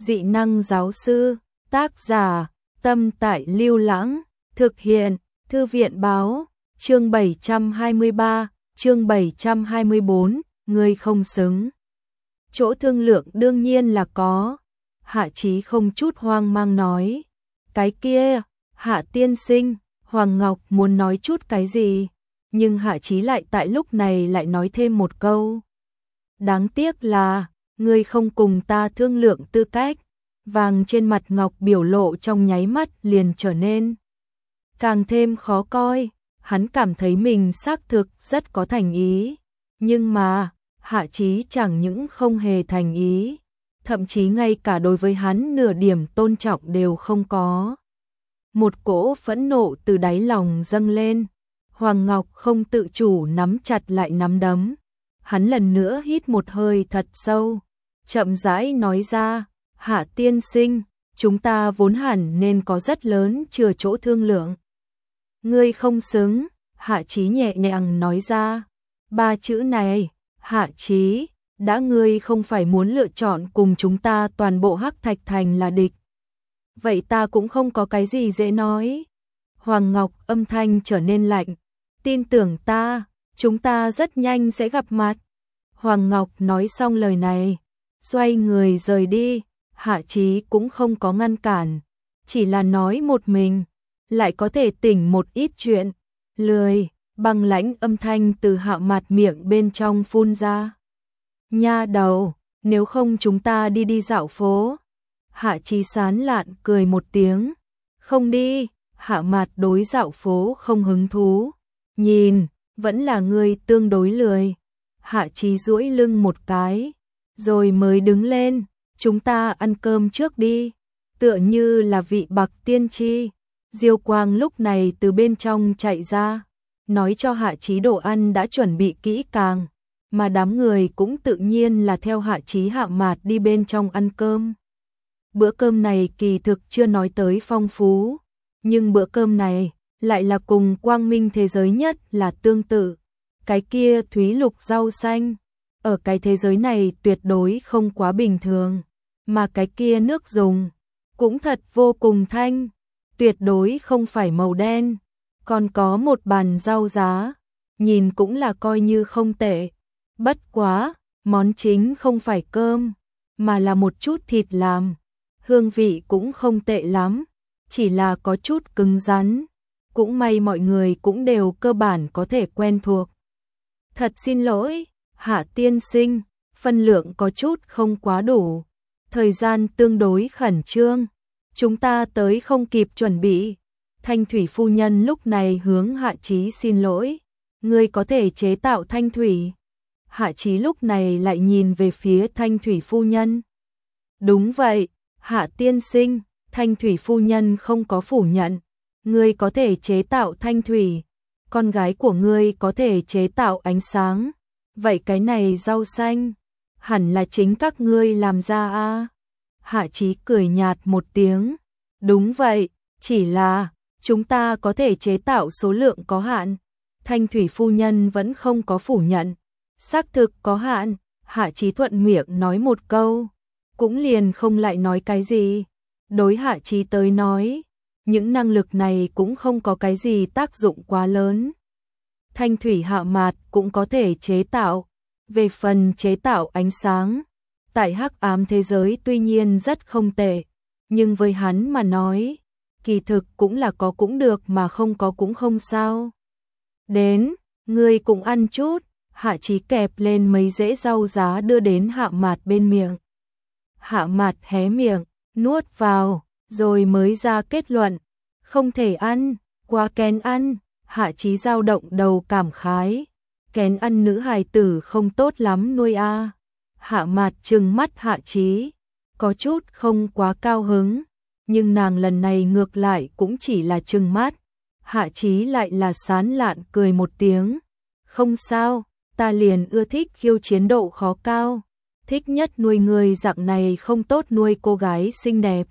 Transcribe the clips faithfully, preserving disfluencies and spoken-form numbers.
Dị năng giáo sư, tác giả, Tâm Tại Lưu Lãng, thực hiện, Thư viện báo, chương bảy trăm hai mươi ba, chương bảy trăm hai mươi bốn, ngươi không xứng. Chỗ thương lượng đương nhiên là có. Hạ Chí không chút hoang mang nói. Cái kia, Hạ tiên sinh, Hoàng Ngọc muốn nói chút cái gì, nhưng Hạ Chí lại tại lúc này lại nói thêm một câu. Đáng tiếc là, ngươi không cùng ta thương lượng tư cách. Vàng trên mặt Ngọc biểu lộ trong nháy mắt liền trở nên càng thêm khó coi. Hắn cảm thấy mình xác thực rất có thành ý, nhưng mà Hạ Chí chẳng những không hề thành ý, thậm chí ngay cả đối với hắn nửa điểm tôn trọng đều không có. Một cỗ phẫn nộ từ đáy lòng dâng lên, Hoàng Ngọc không tự chủ nắm chặt lại nắm đấm. Hắn lần nữa hít một hơi thật sâu, chậm rãi nói ra, Hạ tiên sinh, chúng ta vốn hẳn nên có rất lớn chừa chỗ thương lượng. Ngươi không xứng, Hạ Chí nhẹ nhàng nói ra. Ba chữ này, Hạ Chí, đã ngươi không phải muốn lựa chọn cùng chúng ta toàn bộ Hắc Thạch Thành là địch. Vậy ta cũng không có cái gì dễ nói. Hoàng Ngọc âm thanh trở nên lạnh. Tin tưởng ta, chúng ta rất nhanh sẽ gặp mặt. Hoàng Ngọc nói xong lời này, xoay người rời đi. Hạ Chí cũng không có ngăn cản, chỉ là nói một mình, lại có thể tỉnh một ít chuyện. Lười, băng lãnh âm thanh từ Hạ Mạt miệng bên trong phun ra. Nha đầu, nếu không chúng ta đi đi dạo phố. Hạ Chí sán lạn cười một tiếng. Không đi, Hạ Mạt đối dạo phố không hứng thú. Nhìn, vẫn là người tương đối lười. Hạ Chí duỗi lưng một cái, rồi mới đứng lên. Chúng ta ăn cơm trước đi. Tựa như là vị bạc tiên tri. Diêu Quang lúc này từ bên trong chạy ra, nói cho Hạ Chí đồ ăn đã chuẩn bị kỹ càng, mà đám người cũng tự nhiên là theo Hạ Chí Hạ Mạt đi bên trong ăn cơm. Bữa cơm này kỳ thực chưa nói tới phong phú, nhưng bữa cơm này lại là cùng quang minh thế giới nhất là tương tự. Cái kia thúy lục rau xanh, ở cái thế giới này tuyệt đối không quá bình thường, mà cái kia nước dùng cũng thật vô cùng thanh, tuyệt đối không phải màu đen. Còn có một bàn rau giá, nhìn cũng là coi như không tệ. Bất quá, món chính không phải cơm, mà là một chút thịt làm. Hương vị cũng không tệ lắm, chỉ là có chút cứng rắn. Cũng may mọi người cũng đều cơ bản có thể quen thuộc. Thật xin lỗi, Hạ tiên sinh, phân lượng có chút không quá đủ. Thời gian tương đối khẩn trương, chúng ta tới không kịp chuẩn bị. Thanh thủy phu nhân lúc này hướng Hạ Chí xin lỗi. Ngươi có thể chế tạo thanh thủy. Hạ Chí lúc này lại nhìn về phía thanh thủy phu nhân. Đúng vậy, Hạ tiên sinh, thanh thủy phu nhân không có phủ nhận. Ngươi có thể chế tạo thanh thủy, con gái của ngươi có thể chế tạo ánh sáng. Vậy cái này rau xanh, hẳn là chính các ngươi làm ra a? À? Hạ Chí cười nhạt một tiếng. Đúng vậy, chỉ là chúng ta có thể chế tạo số lượng có hạn. Thanh thủy phu nhân vẫn không có phủ nhận. Xác thực có hạn, Hạ Chí thuận miệng nói một câu, cũng liền không lại nói cái gì. Đối Hạ Chí tới nói, những năng lực này cũng không có cái gì tác dụng quá lớn. Thanh thủy Hạ Mạt cũng có thể chế tạo. Về phần chế tạo ánh sáng, tại hắc ám thế giới tuy nhiên rất không tệ, nhưng với hắn mà nói, kỳ thực cũng là có cũng được mà không có cũng không sao. Đến, ngươi cũng ăn chút. Hạ Chí kẹp lên mấy rễ rau giá đưa đến Hạ Mạt bên miệng. Hạ Mạt hé miệng, nuốt vào, rồi mới ra kết luận. Không thể ăn, quá kén ăn. Hạ Chí dao động đầu cảm khái. Kén ăn nữ hài tử không tốt lắm nuôi a. À. Hạ Mạt trừng mắt Hạ Chí, có chút không quá cao hứng, nhưng nàng lần này ngược lại cũng chỉ là trừng mắt. Hạ Chí lại là sán lạn cười một tiếng. Không sao, ta liền ưa thích khiêu chiến độ khó cao, thích nhất nuôi người dạng này không tốt nuôi cô gái xinh đẹp.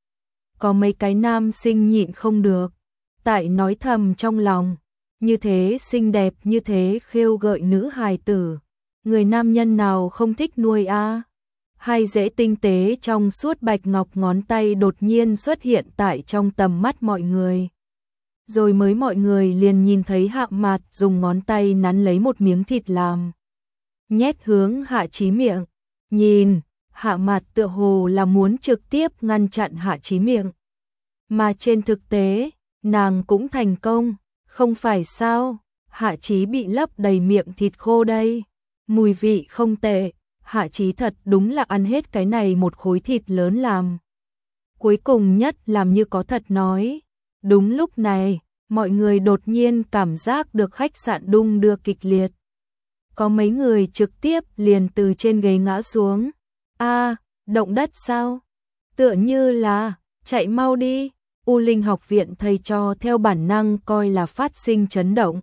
Có mấy cái nam sinh nhịn không được, tại nói thầm trong lòng, như thế xinh đẹp như thế khêu gợi nữ hài tử, người nam nhân nào không thích nuôi a? À? Hai rễ tinh tế trong suốt bạch ngọc ngón tay đột nhiên xuất hiện tại trong tầm mắt mọi người. Rồi mới mọi người liền nhìn thấy Hạ Mạt dùng ngón tay nắn lấy một miếng thịt làm. Nhét hướng Hạ Chí miệng. Nhìn, Hạ Mạt tựa hồ là muốn trực tiếp ngăn chặn Hạ Chí miệng. Mà trên thực tế, nàng cũng thành công, không phải sao, Hạ Chí bị lấp đầy miệng thịt khô đây. Mùi vị không tệ, Hạ Chí thật đúng là ăn hết cái này một khối thịt lớn làm. Cuối cùng nhất làm như có thật nói. Đúng lúc này, mọi người đột nhiên cảm giác được khách sạn đung đưa kịch liệt. Có mấy người trực tiếp liền từ trên ghế ngã xuống. A, động đất sao? Tựa như là, chạy mau đi. U Linh học viện thầy trò theo bản năng coi là phát sinh chấn động.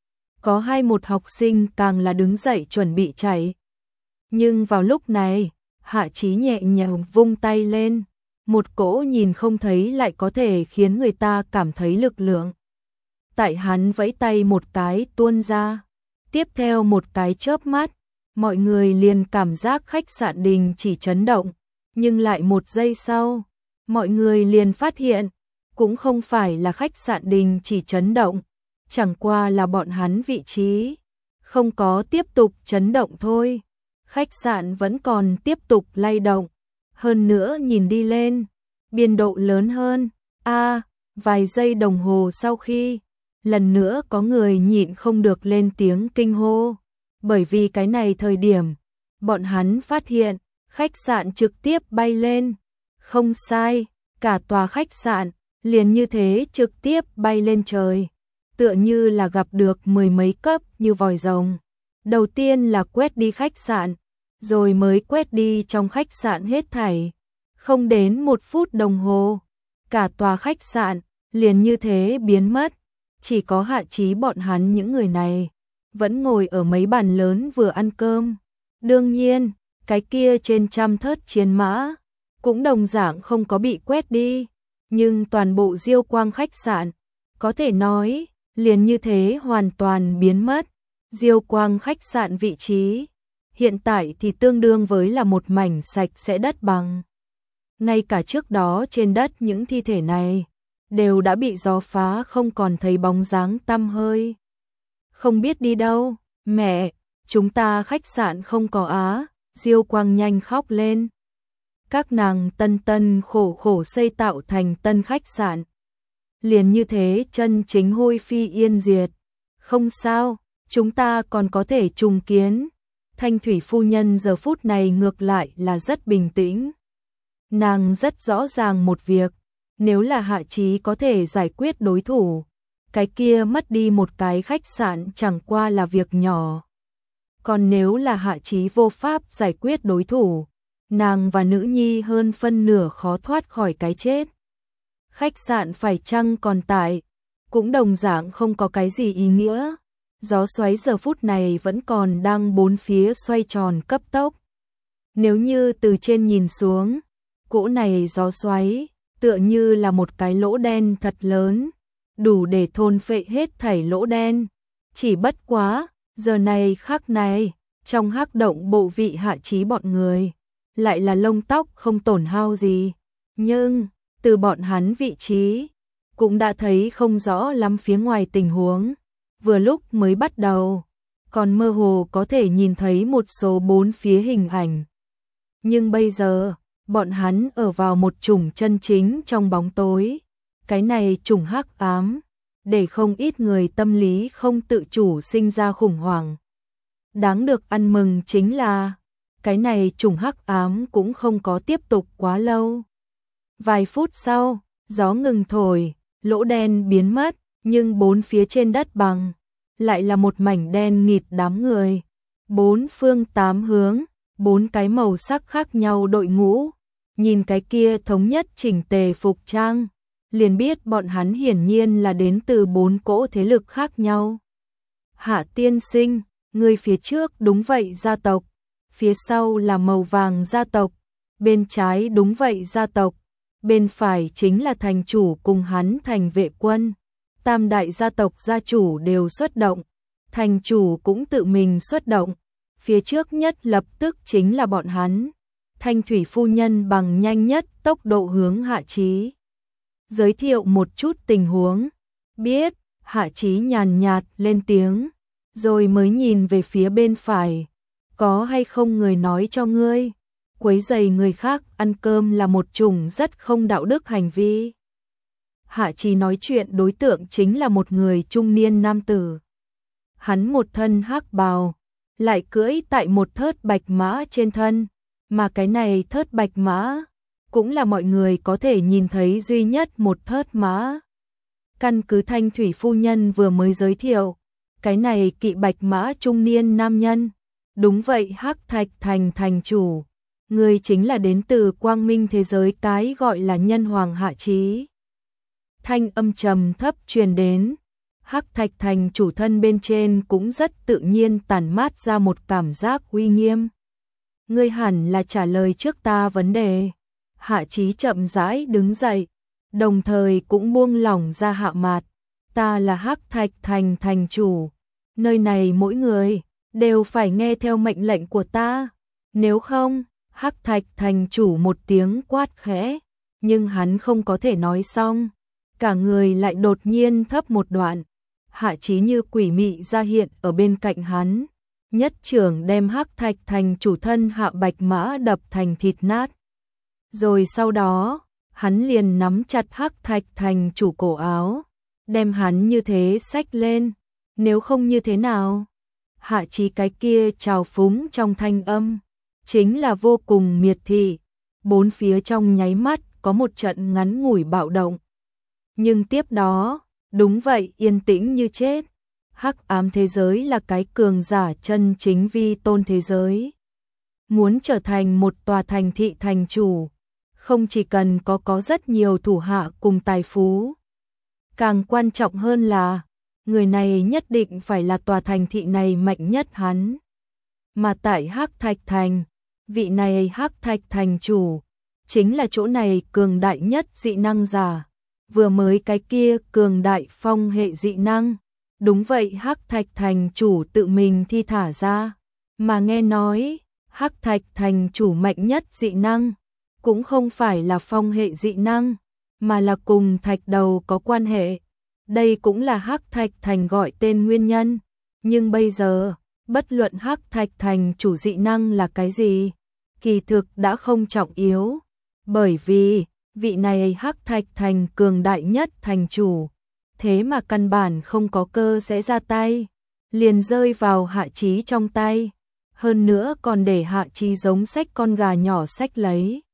Có hai một học sinh càng là đứng dậy chuẩn bị chạy. Nhưng vào lúc này, Hạ Chí nhẹ nhàng vung tay lên. Một cỗ nhìn không thấy lại có thể khiến người ta cảm thấy lực lượng. Tại hắn vẫy tay một cái tuôn ra. Tiếp theo một cái chớp mắt, mọi người liền cảm giác khách sạn đình chỉ chấn động. Nhưng lại một giây sau, mọi người liền phát hiện, cũng không phải là khách sạn đình chỉ chấn động. Chẳng qua là bọn hắn vị trí không có tiếp tục chấn động thôi. Khách sạn vẫn còn tiếp tục lay động. Hơn nữa nhìn đi lên, biên độ lớn hơn. A, à, vài giây đồng hồ sau khi, lần nữa có người nhịn không được lên tiếng kinh hô. Bởi vì cái này thời điểm, bọn hắn phát hiện, khách sạn trực tiếp bay lên. Không sai, cả tòa khách sạn, liền như thế trực tiếp bay lên trời. Tựa như là gặp được mười mấy cấp như vòi rồng. Đầu tiên là quét đi khách sạn, rồi mới quét đi trong khách sạn hết thảy. Không đến một phút đồng hồ, cả tòa khách sạn liền như thế biến mất. Chỉ có Hạ Chí bọn hắn những người này vẫn ngồi ở mấy bàn lớn vừa ăn cơm. Đương nhiên, cái kia trên trăm thớt chiến mã cũng đồng dạng không có bị quét đi, nhưng toàn bộ Diêu Quang khách sạn có thể nói liền như thế hoàn toàn biến mất. Diêu Quang khách sạn vị trí hiện tại thì tương đương với là một mảnh sạch sẽ đất bằng. Ngay cả trước đó trên đất những thi thể này đều đã bị gió phá không còn thấy bóng dáng tăm hơi. Không biết đi đâu, mẹ, chúng ta khách sạn không có á, Diêu Quang nhanh khóc lên. Các nàng tân tân khổ khổ xây tạo thành tân khách sạn. Liền như thế chân chính hôi phi yên diệt. Không sao, chúng ta còn có thể trùng kiến. Thanh Thủy phu nhân giờ phút này ngược lại là rất bình tĩnh. Nàng rất rõ ràng một việc, nếu là Hạ Chí có thể giải quyết đối thủ, cái kia mất đi một cái khách sạn chẳng qua là việc nhỏ. Còn nếu là Hạ Chí vô pháp giải quyết đối thủ, nàng và nữ nhi hơn phân nửa khó thoát khỏi cái chết. Khách sạn phải chăng còn tại, cũng đồng dạng không có cái gì ý nghĩa. Gió xoáy giờ phút này vẫn còn đang bốn phía xoay tròn cấp tốc. Nếu như từ trên nhìn xuống, cỗ này gió xoáy tựa như là một cái lỗ đen thật lớn, đủ để thôn phệ hết thảy lỗ đen. Chỉ bất quá, giờ này khắc này, trong hắc động bộ vị Hạ Chí bọn người, lại là lông tóc không tổn hao gì. Nhưng, từ bọn hắn vị trí, cũng đã thấy không rõ lắm phía ngoài tình huống. Vừa lúc mới bắt đầu, còn mơ hồ có thể nhìn thấy một số bốn phía hình ảnh. Nhưng bây giờ, bọn hắn ở vào một chủng chân chính trong bóng tối. Cái này chủng hắc ám, để không ít người tâm lý không tự chủ sinh ra khủng hoảng. Đáng được ăn mừng chính là, cái này chủng hắc ám cũng không có tiếp tục quá lâu. Vài phút sau, gió ngừng thổi, lỗ đen biến mất, nhưng bốn phía trên đất bằng lại là một mảnh đen nghịt đám người. Bốn phương tám hướng, bốn cái màu sắc khác nhau đội ngũ. Nhìn cái kia thống nhất chỉnh tề phục trang, liền biết bọn hắn hiển nhiên là đến từ bốn cỗ thế lực khác nhau. Hạ tiên sinh, người phía trước đúng vậy gia tộc, phía sau là màu vàng gia tộc, bên trái đúng vậy gia tộc, bên phải chính là thành chủ cùng hắn thành vệ quân. Tam đại gia tộc gia chủ đều xuất động, thành chủ cũng tự mình xuất động, phía trước nhất lập tức chính là bọn hắn. Thanh thủy phu nhân bằng nhanh nhất tốc độ hướng Hạ Chí giới thiệu một chút tình huống. Biết. Hạ Chí nhàn nhạt lên tiếng, rồi mới nhìn về phía bên phải. Có hay không người nói cho ngươi, quấy rầy người khác ăn cơm là một chủng rất không đạo đức hành vi. Hạ Chí nói chuyện đối tượng chính là một người trung niên nam tử. Hắn một thân hắc bào, lại cưỡi tại một thớt bạch mã trên thân, mà cái này thớt bạch mã cũng là mọi người có thể nhìn thấy duy nhất một thớt mã. Căn cứ Thanh thủy phu nhân vừa mới giới thiệu, cái này kỵ bạch mã trung niên nam nhân, đúng vậy, Hắc Thạch Thành thành chủ, người chính là đến từ quang minh thế giới cái gọi là nhân hoàng Hạ Chí. Thanh âm trầm thấp truyền đến, Hắc Thạch Thành chủ thân bên trên cũng rất tự nhiên tản mát ra một cảm giác uy nghiêm. Ngươi hẳn là trả lời trước ta vấn đề. Hạ Chí chậm rãi đứng dậy, đồng thời cũng buông lỏng ra hạ mặt. Ta là Hắc Thạch Thành thành chủ, nơi này mỗi người đều phải nghe theo mệnh lệnh của ta, nếu không, Hắc Thạch Thành chủ một tiếng quát khẽ, nhưng hắn không có thể nói xong, cả người lại đột nhiên thấp một đoạn. Hạ Chí như quỷ mị ra hiện ở bên cạnh hắn, nhất trưởng đem Hắc Thạch Thành chủ thân Hạ Bạch Mã đập thành thịt nát. Rồi sau đó, hắn liền nắm chặt Hắc Thạch Thành chủ cổ áo, đem hắn như thế xách lên, nếu không như thế nào? Hạ Chí cái kia trào phúng trong thanh âm, chính là vô cùng miệt thị, bốn phía trong nháy mắt có một trận ngắn ngủi bạo động. Nhưng tiếp đó, đúng vậy, yên tĩnh như chết. Hắc ám thế giới là cái cường giả chân chính vi tôn thế giới. Muốn trở thành một tòa thành thị thành chủ, không chỉ cần có có rất nhiều thủ hạ cùng tài phú. Càng quan trọng hơn là, người này nhất định phải là tòa thành thị này mạnh nhất hắn. Mà tại Hắc Thạch Thành, vị này Hắc Thạch Thành chủ, chính là chỗ này cường đại nhất dị năng giả. Vừa mới cái kia cường đại phong hệ dị năng, đúng vậy, Hắc Thạch Thành chủ tự mình thi thả ra. Mà nghe nói, Hắc Thạch Thành chủ mạnh nhất dị năng, cũng không phải là phong hệ dị năng, mà là cùng thạch đầu có quan hệ. Đây cũng là Hắc Thạch Thành gọi tên nguyên nhân. Nhưng bây giờ, bất luận Hắc Thạch Thành chủ dị năng là cái gì, kỳ thực đã không trọng yếu. Bởi vì, vị này Hắc Thạch Thành cường đại nhất thành chủ, thế mà căn bản không có cơ sẽ ra tay, liền rơi vào Hạ Chí trong tay. Hơn nữa còn để Hạ Chí giống xách con gà nhỏ xách lấy.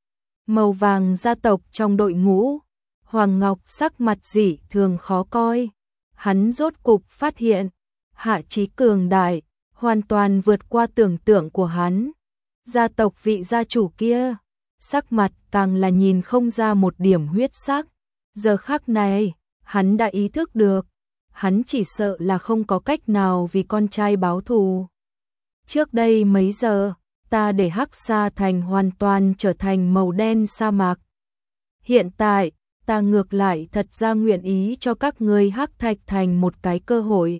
Màu vàng gia tộc trong đội ngũ, Hoàng Ngọc sắc mặt dị thường khó coi. Hắn rốt cục phát hiện, Hạ Chí cường đại, hoàn toàn vượt qua tưởng tượng của hắn. Gia tộc vị gia chủ kia, sắc mặt càng là nhìn không ra một điểm huyết sắc. Giờ khắc này, hắn đã ý thức được, hắn chỉ sợ là không có cách nào vì con trai báo thù. Trước đây mấy giờ, ta để Hắc Sa Thành hoàn toàn trở thành màu đen sa mạc. Hiện tại, ta ngược lại thật ra nguyện ý cho các ngươi Hắc Thạch Thành một cái cơ hội.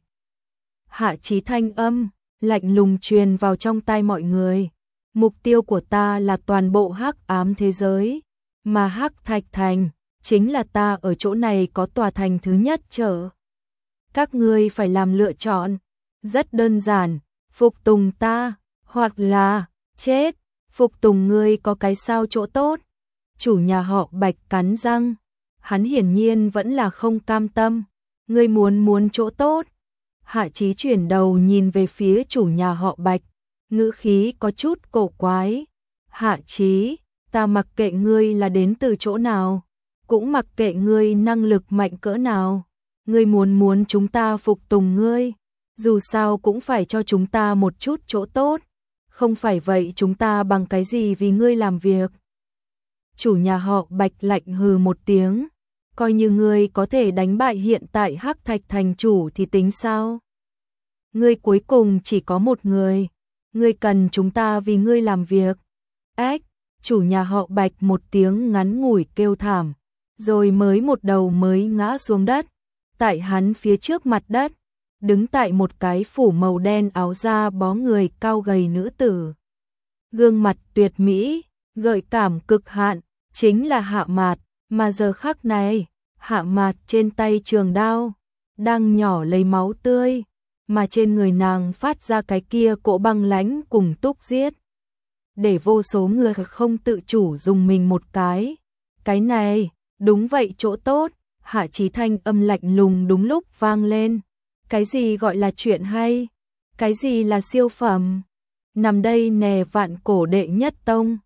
Hạ Chí thanh âm, lạnh lùng truyền vào trong tai mọi người. Mục tiêu của ta là toàn bộ hắc ám thế giới, mà Hắc Thạch Thành chính là ta ở chỗ này có tòa thành thứ nhất trở. Các ngươi phải làm lựa chọn, rất đơn giản, phục tùng ta, hoặc là chết. Phục tùng ngươi có cái sao chỗ tốt? Chủ nhà họ Bạch cắn răng, hắn hiển nhiên vẫn là không cam tâm. Ngươi muốn muốn chỗ tốt? Hạ Chí chuyển đầu nhìn về phía chủ nhà họ Bạch, ngữ khí có chút cổ quái. Hạ Chí, ta mặc kệ ngươi là đến từ chỗ nào, cũng mặc kệ ngươi năng lực mạnh cỡ nào. Ngươi muốn muốn chúng ta phục tùng ngươi, dù sao cũng phải cho chúng ta một chút chỗ tốt. Không phải vậy chúng ta bằng cái gì vì ngươi làm việc? Chủ nhà họ Bạch lạnh hừ một tiếng, coi như ngươi có thể đánh bại hiện tại Hắc Thạch Thành chủ thì tính sao? Ngươi cuối cùng chỉ có một người, ngươi cần chúng ta vì ngươi làm việc. Ếch, chủ nhà họ Bạch một tiếng ngắn ngủi kêu thảm, rồi mới một đầu mới ngã xuống đất. Tại hắn phía trước mặt đất, đứng tại một cái phủ màu đen áo da bó người cao gầy nữ tử. gương mặt tuyệt mỹ, gợi cảm cực hạn, chính là Hạ Mạt, mà giờ khắc này, Hạ Mạt trên tay trường đao, đang nhỏ lấy máu tươi, mà trên người nàng phát ra cái kia cỗ băng lãnh cùng túc giết. Để vô số người không tự chủ dùng mình một cái. Cái này, đúng vậy chỗ tốt, Hạ Chí thanh âm lạnh lùng đúng lúc vang lên. Cái gì gọi là chuyện hay? Cái gì là siêu phẩm? Nằm đây nè vạn cổ đệ nhất tông.